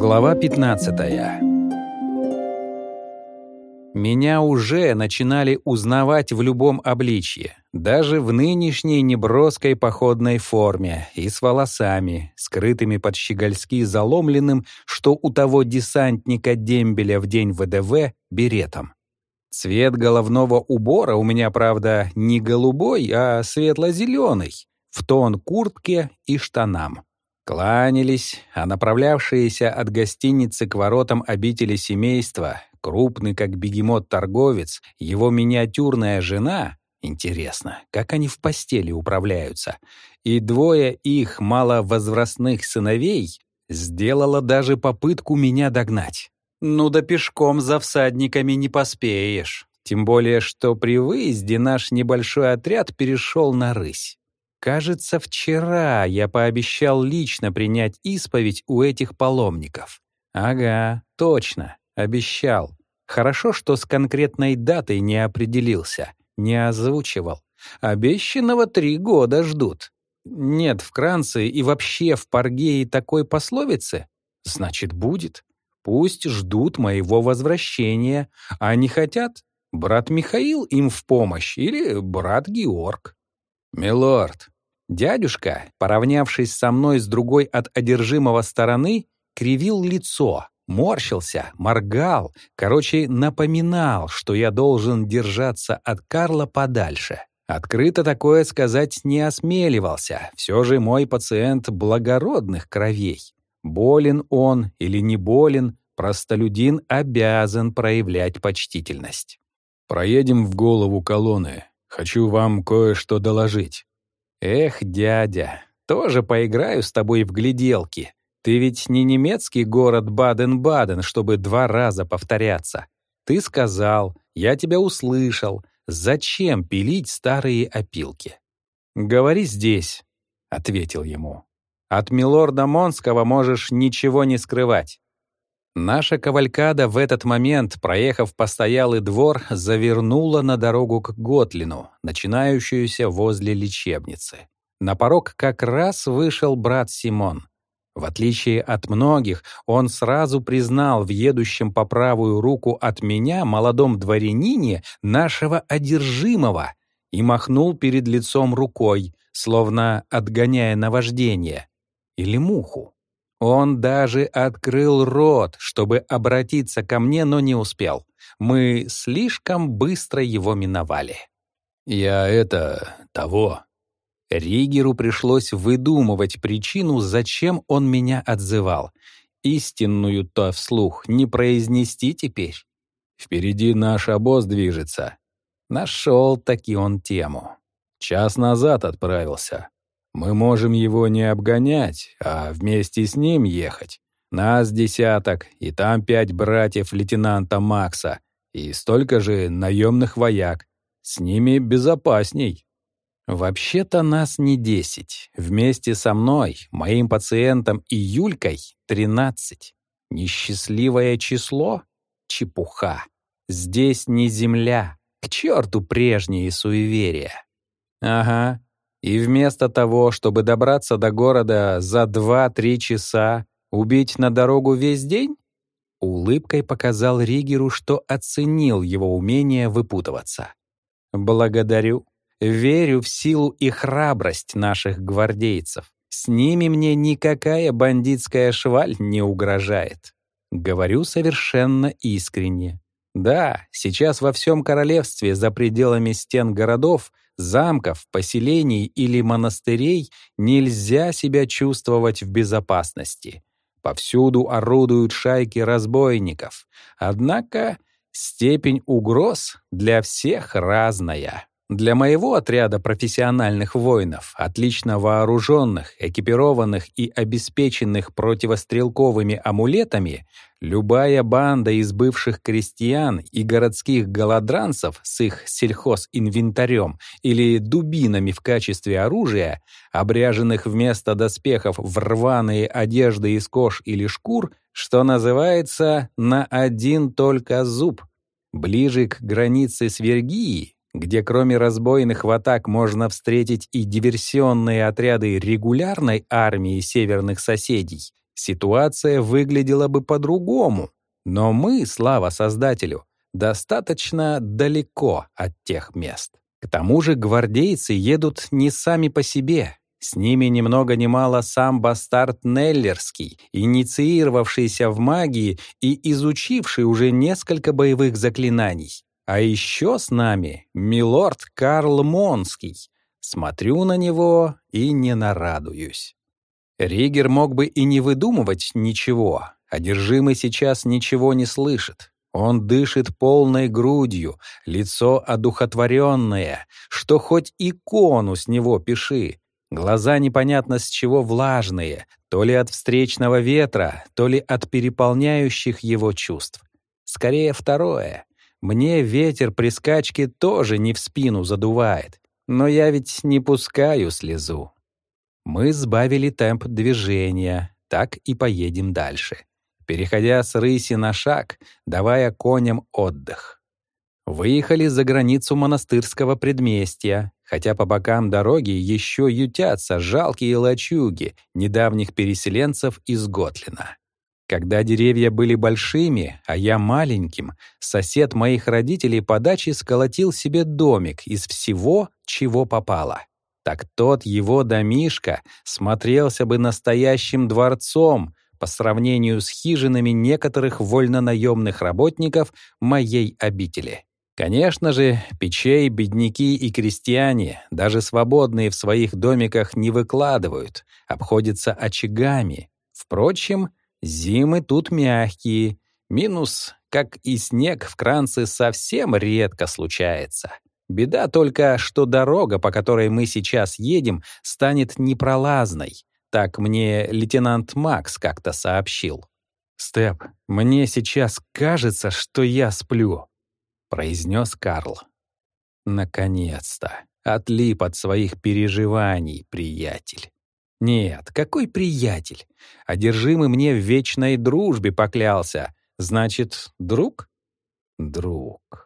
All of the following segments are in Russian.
Глава 15. Меня уже начинали узнавать в любом обличье, даже в нынешней неброской походной форме и с волосами, скрытыми под щегольски заломленным, что у того десантника дембеля в день ВДВ, беретом. Цвет головного убора у меня, правда, не голубой, а светло-зеленый, в тон куртке и штанам. Кланялись, а направлявшиеся от гостиницы к воротам обители семейства, крупный как бегемот-торговец, его миниатюрная жена, интересно, как они в постели управляются, и двое их маловозрастных сыновей, сделала даже попытку меня догнать. Ну да пешком за всадниками не поспеешь. Тем более, что при выезде наш небольшой отряд перешел на рысь. Кажется, вчера я пообещал лично принять исповедь у этих паломников. Ага, точно, обещал. Хорошо, что с конкретной датой не определился, не озвучивал. Обещанного 3 года ждут. Нет в Кранце и вообще в Паргее такой пословицы? Значит, будет. Пусть ждут моего возвращения, а не хотят? Брат Михаил им в помощь или брат Георг? «Милорд». Дядюшка, поравнявшись со мной с другой от одержимого стороны, кривил лицо, морщился, моргал, короче, напоминал, что я должен держаться от Карла подальше. Открыто такое сказать не осмеливался, все же мой пациент благородных кровей. Болен он или не болен, простолюдин обязан проявлять почтительность. «Проедем в голову колонны. Хочу вам кое-что доложить». «Эх, дядя, тоже поиграю с тобой в гляделки. Ты ведь не немецкий город Баден-Баден, чтобы 2 раза повторяться. Ты сказал, я тебя услышал. Зачем пилить старые опилки?» «Говори здесь», — ответил ему. «От милорда Монского можешь ничего не скрывать». Наша кавалькада в этот момент, проехав постоялый двор, завернула на дорогу к Готлину, начинающуюся возле лечебницы. На порог как раз вышел брат Симон. В отличие от многих, он сразу признал в едущем по правую руку от меня молодом дворянине нашего одержимого и махнул перед лицом рукой, словно отгоняя наваждение или муху. Он даже открыл рот, чтобы обратиться ко мне, но не успел. Мы слишком быстро его миновали. Того. Ригеру пришлось выдумывать причину, зачем он меня отзывал. Истинную-то вслух не произнести теперь. Впереди наш обоз движется. Нашел-таки он тему. 1 час назад отправился. Мы можем его не обгонять, а вместе с ним ехать. Нас 10, и там 5 братьев лейтенанта Макса, и столько же наемных вояк. С ними безопасней. Вообще-то нас не 10. Вместе со мной, моим пациентом и Юлькой 13. Несчастливое число? Чепуха. Здесь не земля. К черту прежние суеверия. Ага. И вместо того, чтобы добраться до города за 2-3 часа, убить на дорогу весь день? Улыбкой показал Ригеру, что оценил его умение выпутываться. Благодарю. Верю в силу и храбрость наших гвардейцев. С ними мне никакая бандитская шваль не угрожает. Говорю совершенно искренне. Да, сейчас во всем королевстве за пределами стен городов, замков, поселений или монастырей нельзя себя чувствовать в безопасности. Повсюду орудуют шайки разбойников. Однако степень угроз для всех разная. Для моего отряда профессиональных воинов, отлично вооруженных, экипированных и обеспеченных противострелковыми амулетами, любая банда из бывших крестьян и городских голодранцев с их сельхозинвентарем или дубинами в качестве оружия, обряженных вместо доспехов в рваные одежды из кож или шкур, что называется, на один только зуб. Ближе к границе с Вергией, где кроме разбойных атак можно встретить и диверсионные отряды регулярной армии северных соседей, ситуация выглядела бы по-другому. Но мы, слава Создателю, достаточно далеко от тех мест. К тому же гвардейцы едут не сами по себе. С ними ни много ни мало сам бастард Неллерский, инициировавшийся в магии и изучивший уже несколько боевых заклинаний. А еще с нами милорд Карл Монский. Смотрю на него и не нарадуюсь. Ригер мог бы и не выдумывать ничего. Одержимый сейчас ничего не слышит. Он дышит полной грудью, лицо одухотворенное, что хоть икону с него пиши. Глаза непонятно с чего влажные, то ли от встречного ветра, то ли от переполняющих его чувств. Скорее второе. Мне ветер при скачке тоже не в спину задувает, но я ведь не пускаю слезу. Мы сбавили темп движения, так и поедем дальше, переходя с рыси на шаг, давая коням отдых. Выехали за границу монастырского предместья, хотя по бокам дороги еще ютятся жалкие лачуги недавних переселенцев из Готлина. Когда деревья были большими, а я маленьким, сосед моих родителей по даче сколотил себе домик из всего, чего попало. Так тот его домишко смотрелся бы настоящим дворцом по сравнению с хижинами некоторых вольнонаемных работников моей обители. Конечно же, печей бедняки и крестьяне, даже свободные в своих домиках, не выкладывают, обходятся очагами. Впрочем, зимы тут мягкие, минус, как и снег в Кранце, совсем редко случается. Беда только, что дорога, по которой мы сейчас едем, станет непролазной. Так мне лейтенант Макс как-то сообщил. «Степ, мне сейчас кажется, что я сплю», — произнес Карл. «Наконец-то! Отлип от своих переживаний, приятель». «Нет, какой приятель? Одержимый мне в вечной дружбе поклялся. Значит, друг?» «Друг.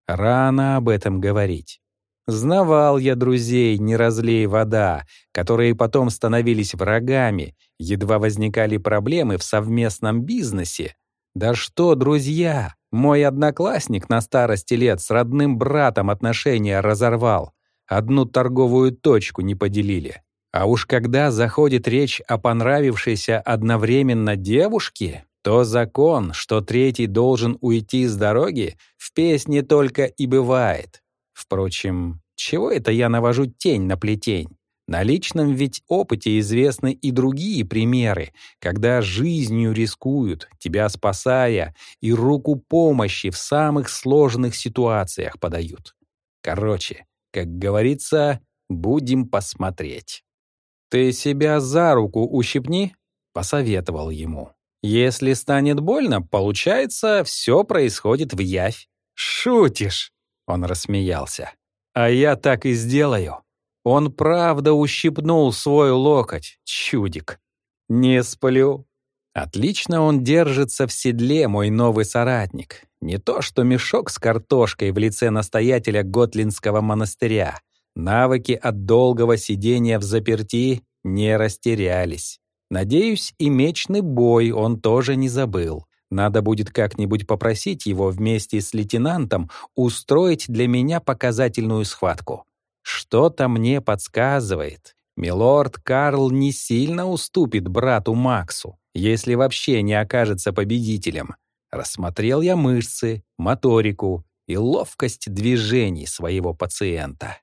Рано об этом говорить. Знавал я друзей, не разлей вода, которые потом становились врагами, едва возникали проблемы в совместном бизнесе. Да что, друзья, мой одноклассник на старости лет с родным братом отношения разорвал. Одну торговую точку не поделили. А уж когда заходит речь о понравившейся одновременно девушке, то закон, что третий должен уйти с дороги, в песне только и бывает. Впрочем, чего это я навожу тень на плетень? На личном ведь опыте известны и другие примеры, когда жизнью рискуют, тебя спасая, и руку помощи в самых сложных ситуациях подают. Короче, как говорится, будем посмотреть. «Ты себя за руку ущипни», — посоветовал ему. «Если станет больно, получается, все происходит в явь». «Шутишь?» — он рассмеялся. «А я так и сделаю». Он правда ущипнул свой локоть, чудик. «Не сплю». Отлично он держится в седле, мой новый соратник. Не то что мешок с картошкой в лице настоятеля Готлинского монастыря. Навыки от долгого сидения в заперти не растерялись. Надеюсь, и мечный бой он тоже не забыл. Надо будет как-нибудь попросить его вместе с лейтенантом устроить для меня показательную схватку. Что-то мне подсказывает, милорд Карл не сильно уступит брату Максу, если вообще не окажется победителем. Рассмотрел я мышцы, моторику и ловкость движений своего пациента.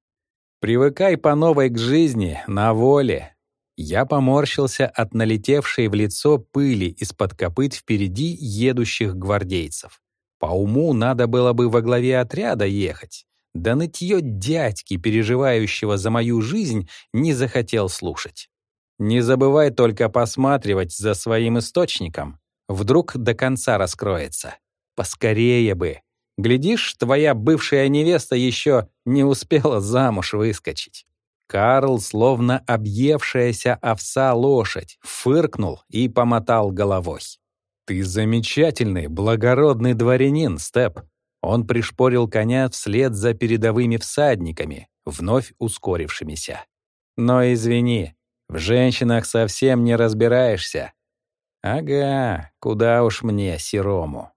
Привыкай по новой к жизни, на воле. Я поморщился от налетевшей в лицо пыли из-под копыт впереди едущих гвардейцев. По уму надо было бы во главе отряда ехать. Да нытье дядьки, переживающего за мою жизнь, не захотел слушать. Не забывай только посматривать за своим источником. Вдруг до конца раскроется. Поскорее бы. Глядишь, твоя бывшая невеста еще не успела замуж выскочить. Карл, словно объевшаяся овса лошадь, фыркнул и помотал головой. «Ты замечательный, благородный дворянин, Степ». Он пришпорил коня вслед за передовыми всадниками, вновь ускорившимися. «Но извини, в женщинах совсем не разбираешься. Ага, куда уж мне, серому.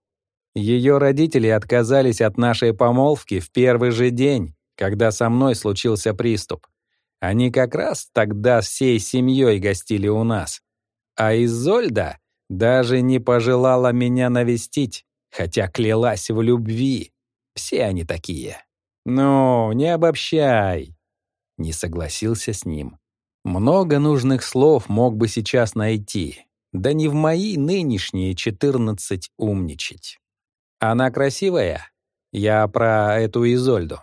Ее родители отказались от нашей помолвки в первый же день, когда со мной случился приступ. Они как раз тогда всей семьей гостили у нас. А Изольда даже не пожелала меня навестить, хотя клялась в любви. Все они такие. «Ну, не обобщай», — не согласился с ним. Много нужных слов мог бы сейчас найти, да не в мои нынешние 14 умничать. Она красивая? Я про эту Изольду.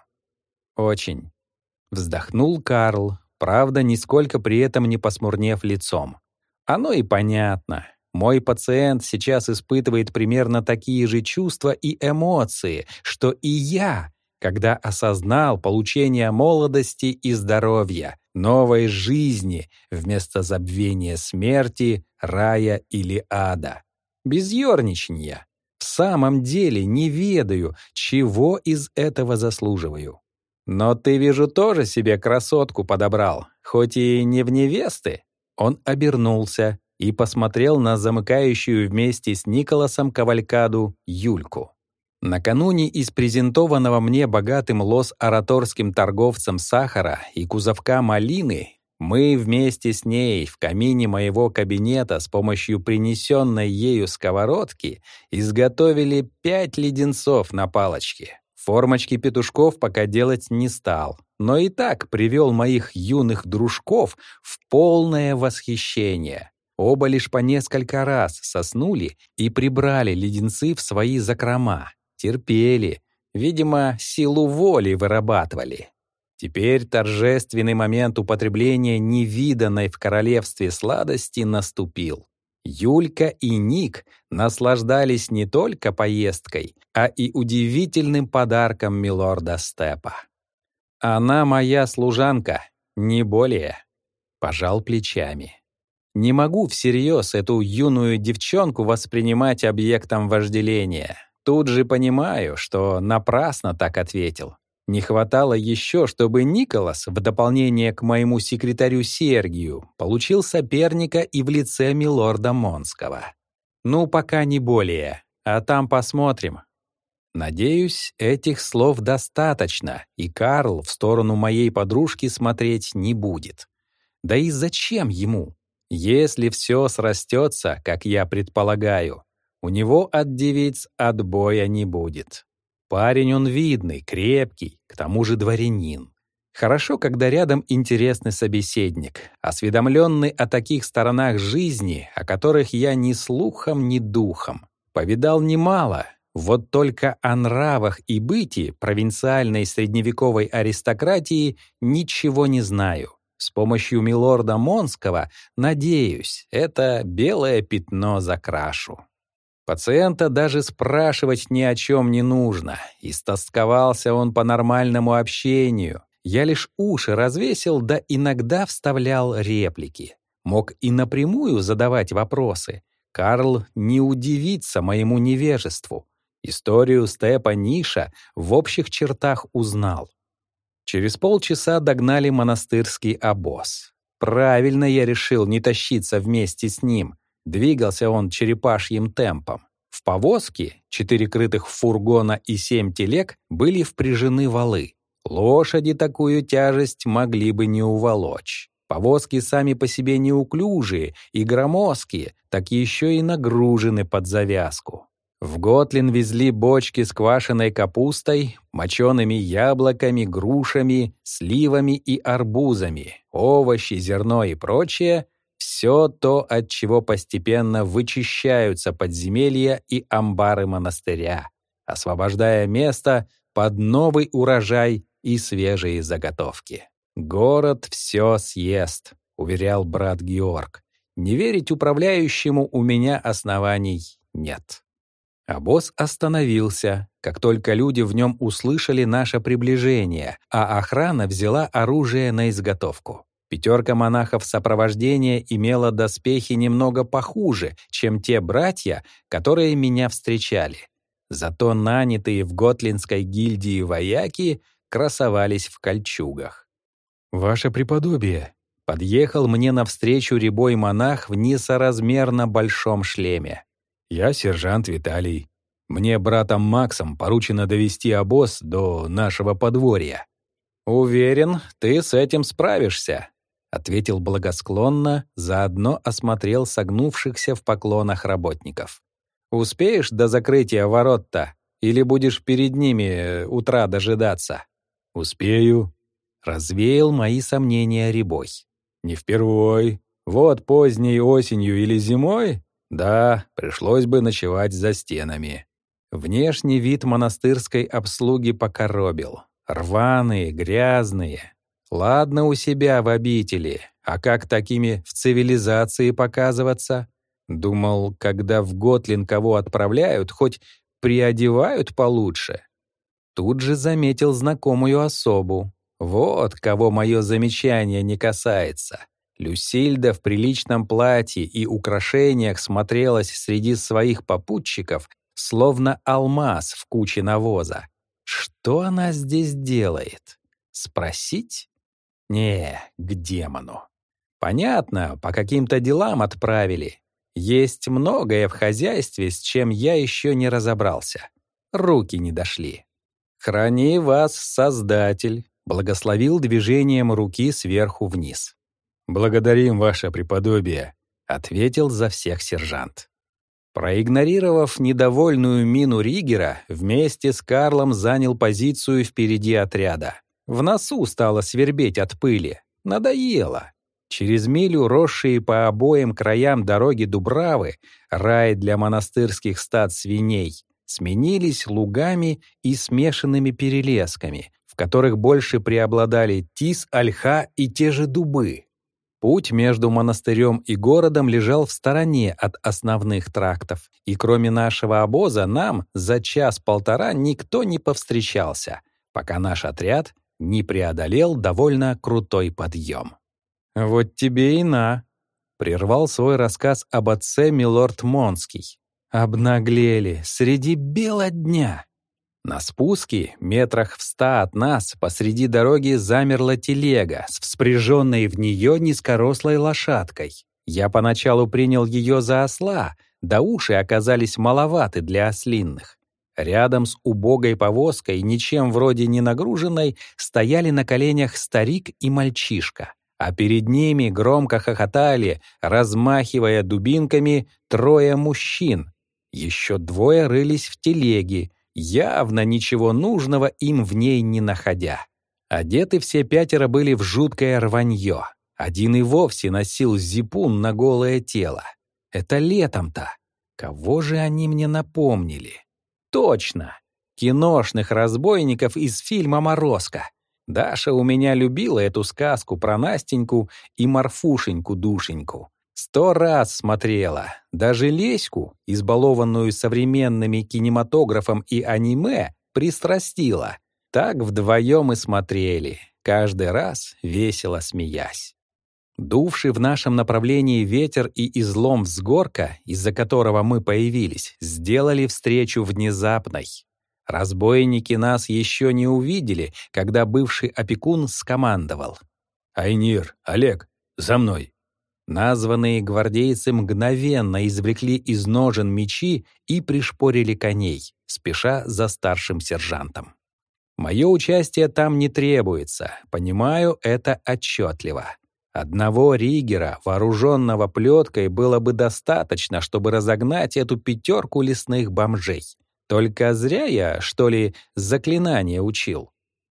Очень. Вздохнул Карл, правда, нисколько при этом не посмурнев лицом. Оно и понятно. Мой пациент сейчас испытывает примерно такие же чувства и эмоции, что и я, когда осознал получение молодости и здоровья, новой жизни вместо забвения смерти, рая или ада. Без ёрничанья. В самом деле не ведаю, чего из этого заслуживаю. Но ты, вижу, тоже себе красотку подобрал, хоть и не в невесты. Он обернулся и посмотрел на замыкающую вместе с Николасом кавалькаду Юльку. Накануне из презентованного мне богатым лос-ораторским торговцем сахара и кузовка малины мы вместе с ней в камине моего кабинета с помощью принесенной ею сковородки изготовили 5 леденцов на палочке. Формочки петушков пока делать не стал, но и так привел моих юных дружков в полное восхищение. Оба лишь по несколько раз соснули и прибрали леденцы в свои закрома. Терпели, видимо, силу воли вырабатывали. Теперь торжественный момент употребления невиданной в королевстве сладости наступил. Юлька и Ник наслаждались не только поездкой, а и удивительным подарком милорда Степа. «Она моя служанка, не более», — пожал плечами. Не могу всерьез эту юную девчонку воспринимать объектом вожделения. Тут же понимаю, что напрасно так ответил. Не хватало еще, чтобы Николас, в дополнение к моему секретарю Сергию, получил соперника и в лице милорда Монского. Ну, пока не более, а там посмотрим. Надеюсь, этих слов достаточно, и Карл в сторону моей подружки смотреть не будет. Да и зачем ему? Если все срастется, как я предполагаю, у него от девиц отбоя не будет. Парень он видный, крепкий, к тому же дворянин. Хорошо, когда рядом интересный собеседник, осведомленный о таких сторонах жизни, о которых я ни слухом, ни духом. Повидал немало, вот только о нравах и быте провинциальной средневековой аристократии ничего не знаю. С помощью милорда Монского, надеюсь, это белое пятно закрашу. Пациента даже спрашивать ни о чем не нужно. Истосковался он по нормальному общению. Я лишь уши развесил, да иногда вставлял реплики. Мог и напрямую задавать вопросы. Карл не удивится моему невежеству. Историю Степа Ниша в общих чертах узнал. Через полчаса догнали монастырский обоз. Правильно я решил не тащиться вместе с ним. Двигался он черепашьим темпом. В повозке 4 крытых фургона и 7 телег были впряжены валы. Лошади такую тяжесть могли бы не уволочь. Повозки сами по себе неуклюжие и громоздкие, так еще и нагружены под завязку. В Готлин везли бочки с квашеной капустой, мочеными яблоками, грушами, сливами и арбузами, овощи, зерно и прочее — все то, от чего постепенно вычищаются подземелья и амбары монастыря, освобождая место под новый урожай и свежие заготовки. «Город все съест», — уверял брат Георг. «Не верить управляющему у меня оснований нет». Обоз остановился, как только люди в нем услышали наше приближение, а охрана взяла оружие на изготовку. 5 монахов сопровождения имела доспехи немного похуже, чем те братья, которые меня встречали. Зато нанятые в Готлинской гильдии вояки красовались в кольчугах. «Ваше преподобие», Подъехал мне навстречу рябой монах в несоразмерно большом шлеме. «Я сержант Виталий. Мне братом Максом поручено довести обоз до нашего подворья». «Уверен, ты с этим справишься», — ответил благосклонно, заодно осмотрел согнувшихся в поклонах работников. «Успеешь до закрытия ворот-то? Или будешь перед ними утра дожидаться?» «Успею», — развеял мои сомнения рябой. «Не впервой. Вот поздней осенью или зимой, да, пришлось бы ночевать за стенами». Внешний вид монастырской обслуги покоробил. Рваные, грязные. Ладно у себя в обители, а как такими в цивилизации показываться? Думал, когда в Готлин кого отправляют, хоть приодевают получше. Тут же заметил знакомую особу. Вот кого мое замечание не касается. Люсильда в приличном платье и украшениях смотрелась среди своих попутчиков, словно алмаз в куче навоза. Что она здесь делает? Спросить? Не, к демону. Понятно, по каким-то делам отправили. Есть многое в хозяйстве, с чем я еще не разобрался. Руки не дошли. «Храни вас, Создатель», — благословил движением руки сверху вниз. «Благодарим, ваше преподобие», — ответил за всех сержант. Проигнорировав недовольную мину Ригера, вместе с Карлом занял позицию впереди отряда. В носу стало свербеть от пыли. Надоело. Через милю, росшие по обоим краям дороги Дубравы, рай для монастырских стад свиней, сменились лугами и смешанными перелесками, в которых больше преобладали тис, ольха и те же дубы. Путь между монастырем и городом лежал в стороне от основных трактов, и кроме нашего обоза нам за час-полтора никто не повстречался, пока наш отряд не преодолел довольно крутой подъем. «Вот тебе и на», — прервал свой рассказ об отце милорд Монский. «Обнаглели среди бела дня». На спуске, метрах в 100 от нас, посреди дороги замерла телега с вспряженной в нее низкорослой лошадкой. Я поначалу принял ее за осла, да уши оказались маловаты для ослинных. Рядом с убогой повозкой, ничем вроде не нагруженной, стояли на коленях старик и мальчишка, а перед ними громко хохотали, размахивая дубинками, 3 мужчин. Еще 2 рылись в телеге, явно ничего нужного им в ней не находя. Одеты все 5 были в жуткое рванье. Один и вовсе носил зипун на голое тело. Это летом-то. Кого же они мне напомнили? Точно! Киношных разбойников из фильма «Морозко». Даша у меня любила эту сказку про Настеньку и Марфушеньку-душеньку. 100 раз смотрела. Даже Леську, избалованную современными кинематографом и аниме, пристрастила. Так вдвоем и смотрели, каждый раз весело смеясь. Дувший в нашем направлении ветер и излом взгорка, из-за которого мы появились, сделали встречу внезапной. Разбойники нас еще не увидели, когда бывший опекун скомандовал: «Айнир, Олег, за мной!» Названные гвардейцы мгновенно извлекли из ножен мечи и пришпорили коней, спеша за старшим сержантом. Мое участие там не требуется, понимаю это отчетливо. Одного Ригера, вооруженного плеткой, было бы достаточно, чтобы разогнать эту 5 лесных бомжей. Только зря я, что ли, заклинание учил.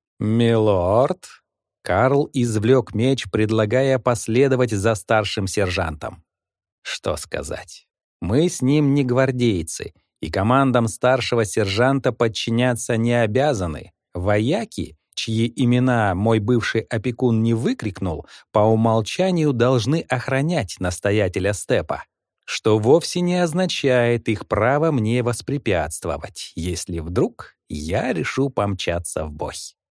«Милорд», Карл извлек меч, предлагая последовать за старшим сержантом. Что сказать? Мы с ним не гвардейцы, и командам старшего сержанта подчиняться не обязаны. Вояки, чьи имена мой бывший опекун не выкрикнул, по умолчанию должны охранять настоятеля степа, что вовсе не означает их право мне воспрепятствовать, если вдруг я решу помчаться в бой.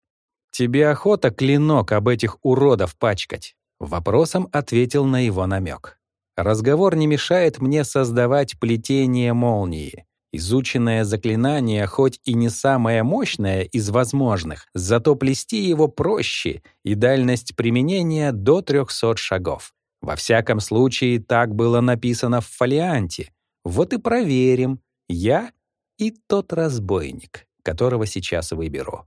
«Тебе охота клинок об этих уродов пачкать?» Вопросом ответил на его намек. «Разговор не мешает мне создавать плетение молнии. Изученное заклинание, хоть и не самое мощное из возможных, зато плести его проще, и дальность применения до 300 шагов. Во всяком случае, так было написано в фолианте. Вот и проверим, я и тот разбойник, которого сейчас выберу.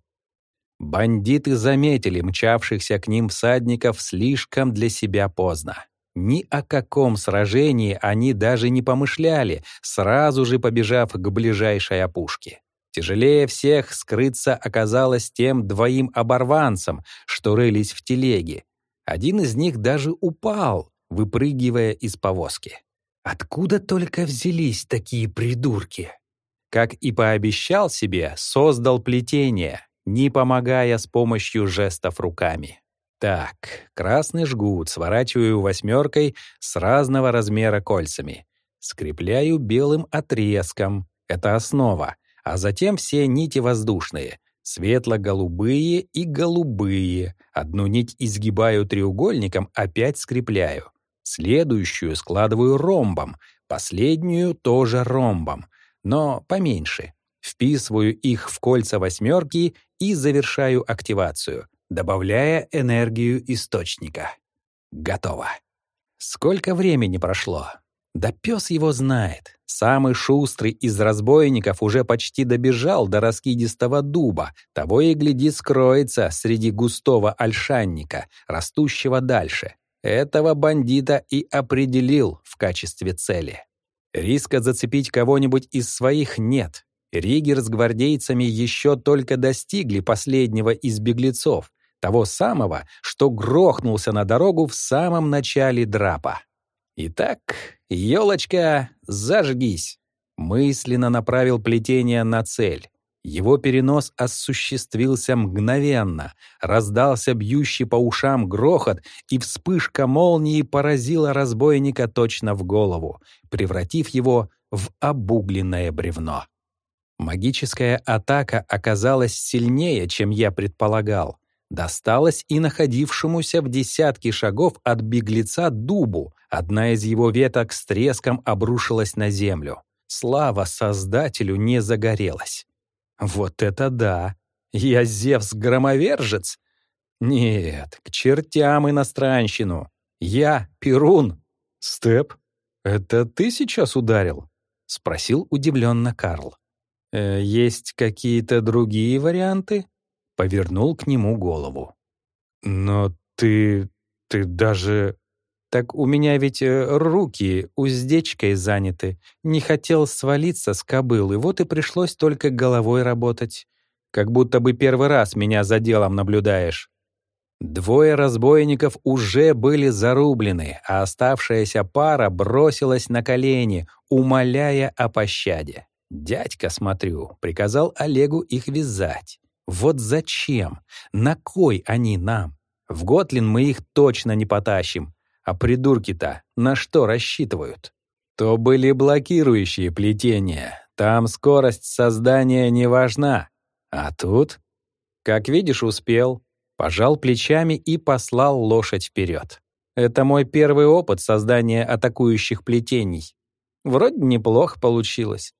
Бандиты заметили мчавшихся к ним всадников слишком для себя поздно. Ни о каком сражении они даже не помышляли, сразу же побежав к ближайшей опушке. Тяжелее всех скрыться оказалось тем двоим оборванцам, что рылись в телеге. Один из них даже упал, выпрыгивая из повозки. Откуда только взялись такие придурки? Как и пообещал себе, создал плетение, не помогая с помощью жестов руками. Так, красный жгут сворачиваю восьмеркой с разного размера кольцами. Скрепляю белым отрезком, это основа, а затем все нити воздушные, светло-голубые и голубые. Одну нить изгибаю треугольником, опять скрепляю. Следующую складываю ромбом, последнюю тоже ромбом, но поменьше. Вписываю их в кольца восьмерки и завершаю активацию, добавляя энергию источника. Готово. Сколько времени прошло? Да пес его знает. Самый шустрый из разбойников уже почти добежал до раскидистого дуба, того и гляди скроется среди густого ольшанника, растущего дальше. Этого бандита и определил в качестве цели. Риска зацепить кого-нибудь из своих нет. Ригер с гвардейцами еще только достигли последнего из беглецов, того самого, что грохнулся на дорогу в самом начале драпа. Итак, елочка, зажгись. Мысленно направил плетение на цель. Его перенос осуществился мгновенно. Раздался бьющий по ушам грохот, и вспышка молнии поразила разбойника точно в голову, превратив его в обугленное бревно. Магическая атака оказалась сильнее, чем я предполагал. Досталось и находившемуся в десятке шагов от беглеца дубу. Одна из его веток с треском обрушилась на землю. Слава Создателю не загорелась. Вот это да! Я Зевс-громовержец? Нет, к чертям иностранщину. Я Перун. Степ, это ты сейчас ударил? Спросил удивленно Карл. Есть какие-то другие варианты? Повернул к нему голову. Но ты даже... Так у меня ведь руки уздечкой заняты. Не хотел свалиться с кобылы, вот и пришлось только головой работать. Как будто бы первый раз меня за делом наблюдаешь. Двое разбойников уже были зарублены, а оставшаяся пара бросилась на колени, умоляя о пощаде. Дядька, смотрю, приказал Олегу их вязать. Вот зачем? На кой они нам? В Готлин мы их точно не потащим. А придурки-то на что рассчитывают? То были блокирующие плетения. Там скорость создания не важна. А тут, как видишь, успел. Пожал плечами и послал лошадь вперед. Это мой первый опыт создания атакующих плетений. Вроде неплохо получилось.